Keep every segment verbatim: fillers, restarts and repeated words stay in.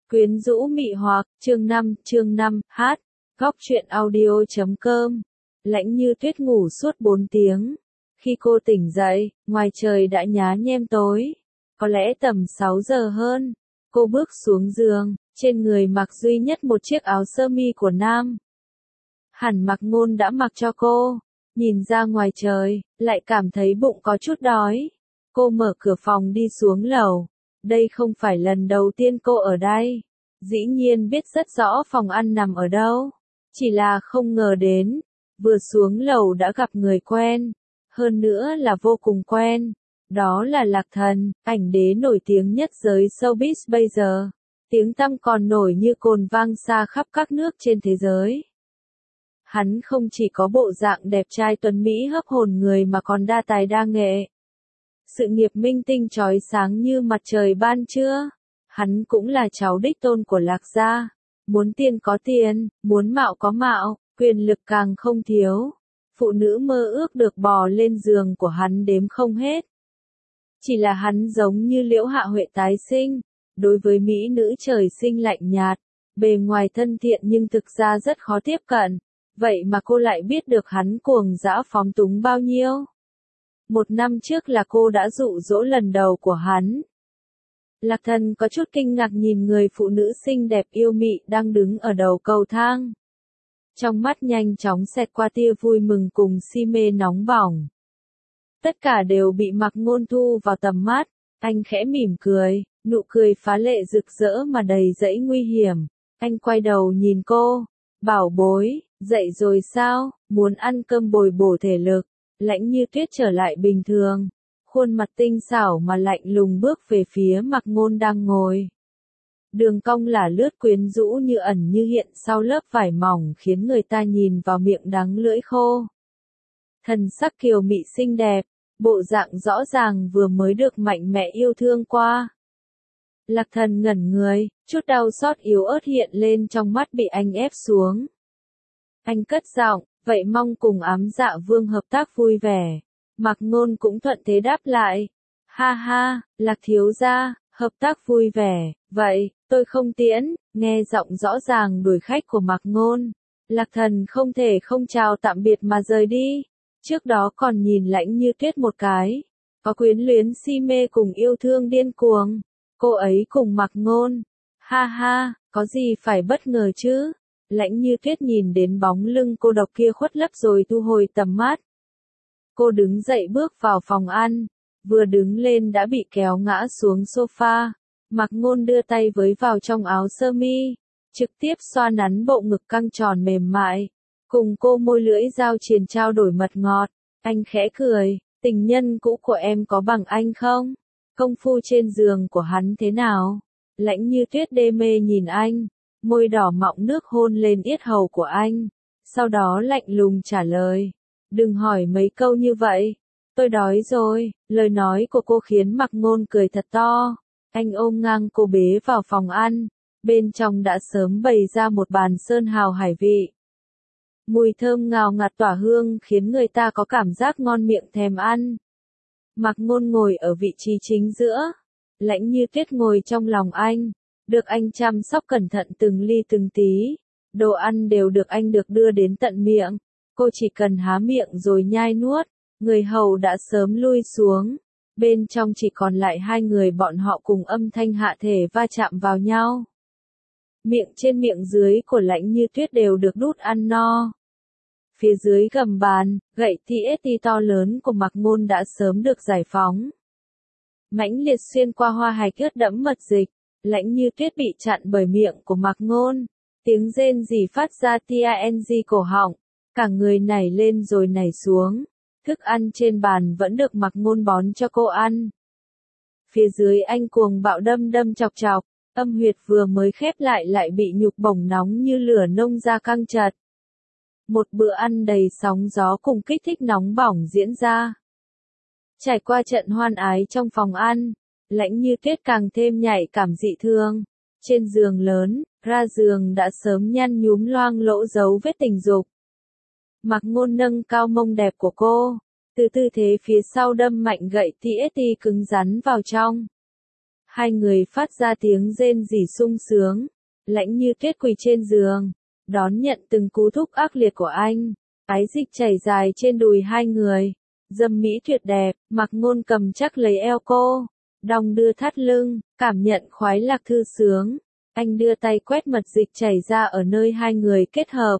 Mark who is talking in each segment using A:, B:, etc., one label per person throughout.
A: Quyến rũ mị hoặc, chương năm, chương năm, hát, góc truyện audio chấm com. Lãnh Như Tuyết ngủ suốt bốn tiếng. Khi cô tỉnh dậy, ngoài trời đã nhá nhem tối. Có lẽ tầm sáu giờ hơn. Cô bước xuống giường, trên người mặc duy nhất một chiếc áo sơ mi của nam. Hẳn Mạc Ngôn đã mặc cho cô. Nhìn ra ngoài trời, lại cảm thấy bụng có chút đói. Cô mở cửa phòng đi xuống lầu. Đây không phải lần đầu tiên cô ở đây. Dĩ nhiên biết rất rõ phòng ăn nằm ở đâu. Chỉ là không ngờ đến. Vừa xuống lầu đã gặp người quen. Hơn nữa là vô cùng quen. Đó là Lạc Thần, ảnh đế nổi tiếng nhất giới showbiz bây giờ. Tiếng tăm còn nổi như cồn vang xa khắp các nước trên thế giới. Hắn không chỉ có bộ dạng đẹp trai tuấn mỹ hấp hồn người mà còn đa tài đa nghệ. Sự nghiệp minh tinh chói sáng như mặt trời ban trưa. Hắn cũng là cháu đích tôn của Lạc gia. Muốn tiền có tiền, muốn mạo có mạo, quyền lực càng không thiếu. Phụ nữ mơ ước được bò lên giường của hắn đếm không hết. Chỉ là hắn giống như Liễu Hạ Huệ tái sinh. Đối với mỹ nữ trời sinh lạnh nhạt. Bề ngoài thân thiện nhưng thực ra rất khó tiếp cận. Vậy mà cô lại biết được hắn cuồng dã phóng túng bao nhiêu. Một năm trước là cô đã dụ dỗ lần đầu của hắn. Lạc Thần có chút kinh ngạc nhìn người phụ nữ xinh đẹp yêu mị đang đứng ở đầu cầu thang. Trong mắt nhanh chóng xẹt qua tia vui mừng cùng si mê nóng bỏng. Tất cả đều bị Mạc Ngôn thu vào tầm mắt. Anh khẽ mỉm cười, nụ cười phá lệ rực rỡ mà đầy dẫy nguy hiểm. Anh quay đầu nhìn cô. Bảo bối, dậy rồi sao, muốn ăn cơm bồi bổ thể lực. Lãnh Như Tuyết trở lại bình thường. Khuôn mặt tinh xảo mà lạnh lùng bước về phía Mạc Ngôn đang ngồi. Đường cong là lướt quyến rũ như ẩn như hiện sau lớp vải mỏng khiến người ta nhìn vào miệng đắng lưỡi khô. Thần sắc kiều mị xinh đẹp, bộ dạng rõ ràng vừa mới được mạnh mẽ yêu thương qua. Lạc Thần ngẩn người, chút đau xót yếu ớt hiện lên trong mắt bị anh ép xuống. Anh cất giọng, vậy mong cùng Ám Dạ Vương hợp tác vui vẻ. Mạc Ngôn cũng thuận thế đáp lại. Ha ha, Lạc thiếu gia, hợp tác vui vẻ, vậy, tôi không tiễn, nghe giọng rõ ràng đuổi khách của Mạc Ngôn. Lạc Thần không thể không chào tạm biệt mà rời đi. Trước đó còn nhìn Lãnh Như Tuyết một cái. Có quyến luyến si mê cùng yêu thương điên cuồng. Cô ấy cùng Mạc Ngôn. Ha ha, có gì phải bất ngờ chứ? Lãnh Như Tuyết nhìn đến bóng lưng cô độc kia khuất lấp rồi thu hồi tầm mắt. Cô đứng dậy bước vào phòng ăn, vừa đứng lên đã bị kéo ngã xuống sofa. Mạc Ngôn đưa tay với vào trong áo sơ mi, trực tiếp xoa nắn bộ ngực căng tròn mềm mại, cùng cô môi lưỡi dao triền trao đổi mật ngọt. Anh khẽ cười, tình nhân cũ của em có bằng anh không? Công phu trên giường của hắn thế nào? Lãnh Như Tuyết đê mê nhìn anh, môi đỏ mọng nước hôn lên yết hầu của anh, sau đó lạnh lùng trả lời. Đừng hỏi mấy câu như vậy. Tôi đói rồi. Lời nói của cô khiến Mạc Ngôn cười thật to. Anh ôm ngang cô bế vào phòng ăn. Bên trong đã sớm bày ra một bàn sơn hào hải vị. Mùi thơm ngào ngạt tỏa hương khiến người ta có cảm giác ngon miệng thèm ăn. Mạc Ngôn ngồi ở vị trí chính giữa. Lãnh Như Tuyết ngồi trong lòng anh. Được anh chăm sóc cẩn thận từng ly từng tí. Đồ ăn đều được anh được đưa đến tận miệng. Cô chỉ cần há miệng rồi nhai nuốt, người hầu đã sớm lui xuống. Bên trong chỉ còn lại hai người bọn họ cùng âm thanh hạ thể va chạm vào nhau. Miệng trên miệng dưới của Lãnh Như Tuyết đều được đút ăn no. Phía dưới gầm bàn, gậy tê ét tê to lớn của Mạc Ngôn đã sớm được giải phóng. Mãnh liệt xuyên qua hoa hạch ướt đẫm mật dịch, Lãnh Như Tuyết bị chặn bởi miệng của Mạc Ngôn. Tiếng rên rỉ phát ra ting cổ họng. Cả người nảy lên rồi nảy xuống. Thức ăn trên bàn vẫn được Mạc Ngôn bón cho cô ăn. Phía dưới anh cuồng bạo đâm đâm chọc chọc. Âm huyệt vừa mới khép lại lại bị nhục bổng nóng như lửa nông ra căng chặt. Một bữa ăn đầy sóng gió cùng kích thích nóng bỏng diễn ra. Trải qua trận hoan ái trong phòng ăn, Lãnh Như Tuyết càng thêm nhạy cảm dị thương. Trên giường lớn, ra giường đã sớm nhăn nhúm loang lỗ dấu vết tình dục. Mạc Ngôn nâng cao mông đẹp của cô, từ tư thế phía sau đâm mạnh gậy tê ét tê cứng rắn vào trong. Hai người phát ra tiếng rên rỉ sung sướng. Lãnh Như Tuyết quỳ trên giường, đón nhận từng cú thúc ác liệt của anh. Ái dịch chảy dài trên đùi hai người. Dâm mỹ tuyệt đẹp, Mạc Ngôn cầm chắc lấy eo cô, đong đưa thắt lưng, cảm nhận khoái lạc thư sướng. Anh đưa tay quét mật dịch chảy ra ở nơi hai người kết hợp.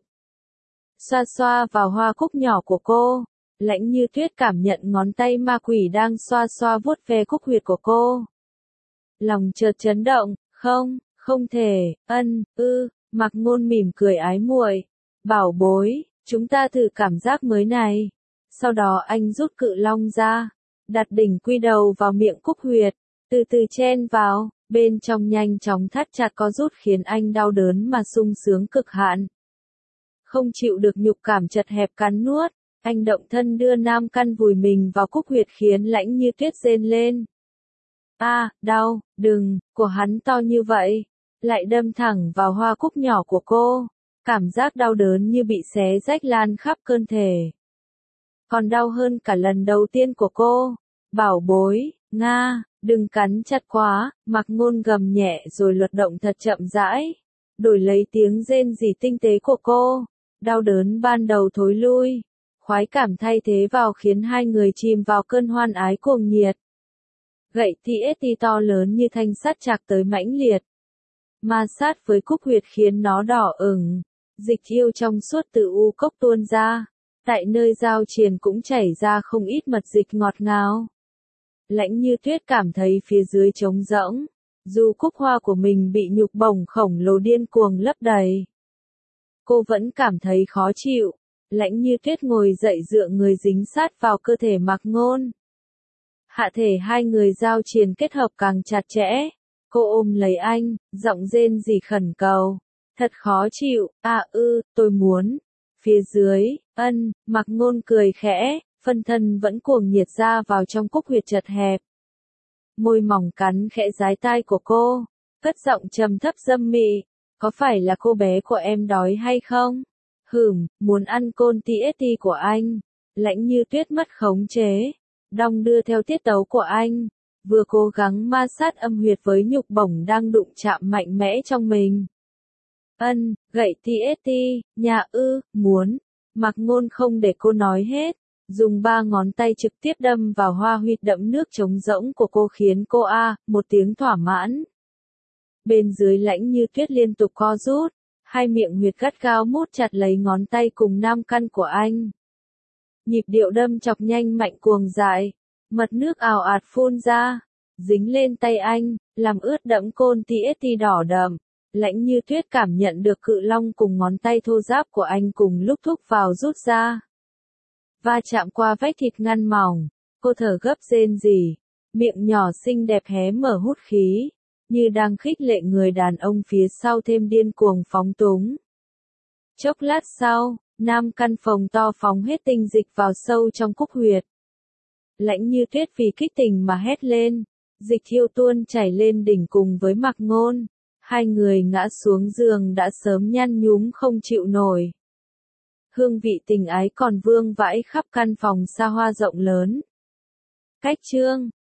A: Xoa xoa vào hoa cúc nhỏ của cô. Lãnh Như Tuyết cảm nhận ngón tay ma quỷ đang xoa xoa vuốt ve cúc huyệt của cô. Lòng chợt chấn động, không, không thể, ân, ư, Mạc Ngôn mỉm cười ái muội. Bảo bối, chúng ta thử cảm giác mới này. Sau đó anh rút cự long ra, đặt đỉnh quy đầu vào miệng cúc huyệt, từ từ chen vào, bên trong nhanh chóng thắt chặt co rút khiến anh đau đớn mà sung sướng cực hạn. Không chịu được nhục cảm chật hẹp cắn nuốt, anh động thân đưa nam căn vùi mình vào cúc huyệt khiến Lãnh Như Tuyết rên lên. A, à, đau, đừng, của hắn to như vậy, lại đâm thẳng vào hoa cúc nhỏ của cô, cảm giác đau đớn như bị xé rách lan khắp cơ thể. Còn đau hơn cả lần đầu tiên của cô. Bảo bối, Nga, đừng cắn chặt quá, Mạc Ngôn gầm nhẹ rồi luật động thật chậm rãi, đổi lấy tiếng rên rỉ tinh tế của cô. Đau đớn ban đầu thối lui, khoái cảm thay thế vào khiến hai người chìm vào cơn hoan ái cuồng nhiệt. Gậy tê ét tê to lớn như thanh sắt chạc tới mãnh liệt. Ma sát với cúc huyệt khiến nó đỏ ửng, dịch yêu trong suốt từ u cốc tuôn ra. Tại nơi giao triền cũng chảy ra không ít mật dịch ngọt ngào. Lãnh Như Tuyết cảm thấy phía dưới trống rỗng, dù cúc hoa của mình bị nhục bổng khổng lồ điên cuồng lấp đầy. Cô vẫn cảm thấy khó chịu. Lãnh Như Tuyết ngồi dậy dựa người dính sát vào cơ thể Mạc Ngôn. Hạ thể hai người giao triền kết hợp càng chặt chẽ. Cô ôm lấy anh, giọng rên rỉ khẩn cầu. Thật khó chịu, à ư, tôi muốn. Phía dưới, ân, Mạc Ngôn cười khẽ, phân thân vẫn cuồng nhiệt ra vào trong cúc huyệt chật hẹp. Môi mỏng cắn khẽ dái tai của cô, cất giọng trầm thấp dâm mị. Có phải là cô bé của em đói hay không? Hửm, muốn ăn côn tê ét tê của anh. Lãnh Như Tuyết mất khống chế, đong đưa theo tiết tấu của anh, vừa cố gắng ma sát âm huyệt với nhục bổng đang đụng chạm mạnh mẽ trong mình. Ân, gậy tê ét tê, nhà ư, muốn. Mạc Ngôn không để cô nói hết, dùng ba ngón tay trực tiếp đâm vào hoa huyệt đẫm nước trống rỗng của cô khiến cô a, một tiếng thỏa mãn. Bên dưới Lãnh Như Tuyết liên tục co rút, hai miệng huyệt gắt gao mút chặt lấy ngón tay cùng nam căn của anh. Nhịp điệu đâm chọc nhanh mạnh cuồng dại, mật nước ào ạt phun ra, dính lên tay anh, làm ướt đẫm côn tê ét tê đỏ đậm. Lãnh Như Tuyết cảm nhận được cự long cùng ngón tay thô ráp của anh cùng lúc thúc vào rút ra. Va chạm qua vách thịt ngăn mỏng, cô thở gấp rên rỉ, miệng nhỏ xinh đẹp hé mở hút khí, như đang khích lệ người đàn ông phía sau thêm điên cuồng phóng túng. Chốc lát sau, nam căn phồng to phóng hết tinh dịch vào sâu trong cúc huyệt. Lãnh Như Tuyết vì kích tình mà hét lên, dịch thiêu tuôn chảy lên đỉnh cùng với Mạc Ngôn. Hai người ngã xuống giường đã sớm nhăn nhúm không chịu nổi. Hương vị tình ái còn vương vãi khắp căn phòng xa hoa rộng lớn. Cách chương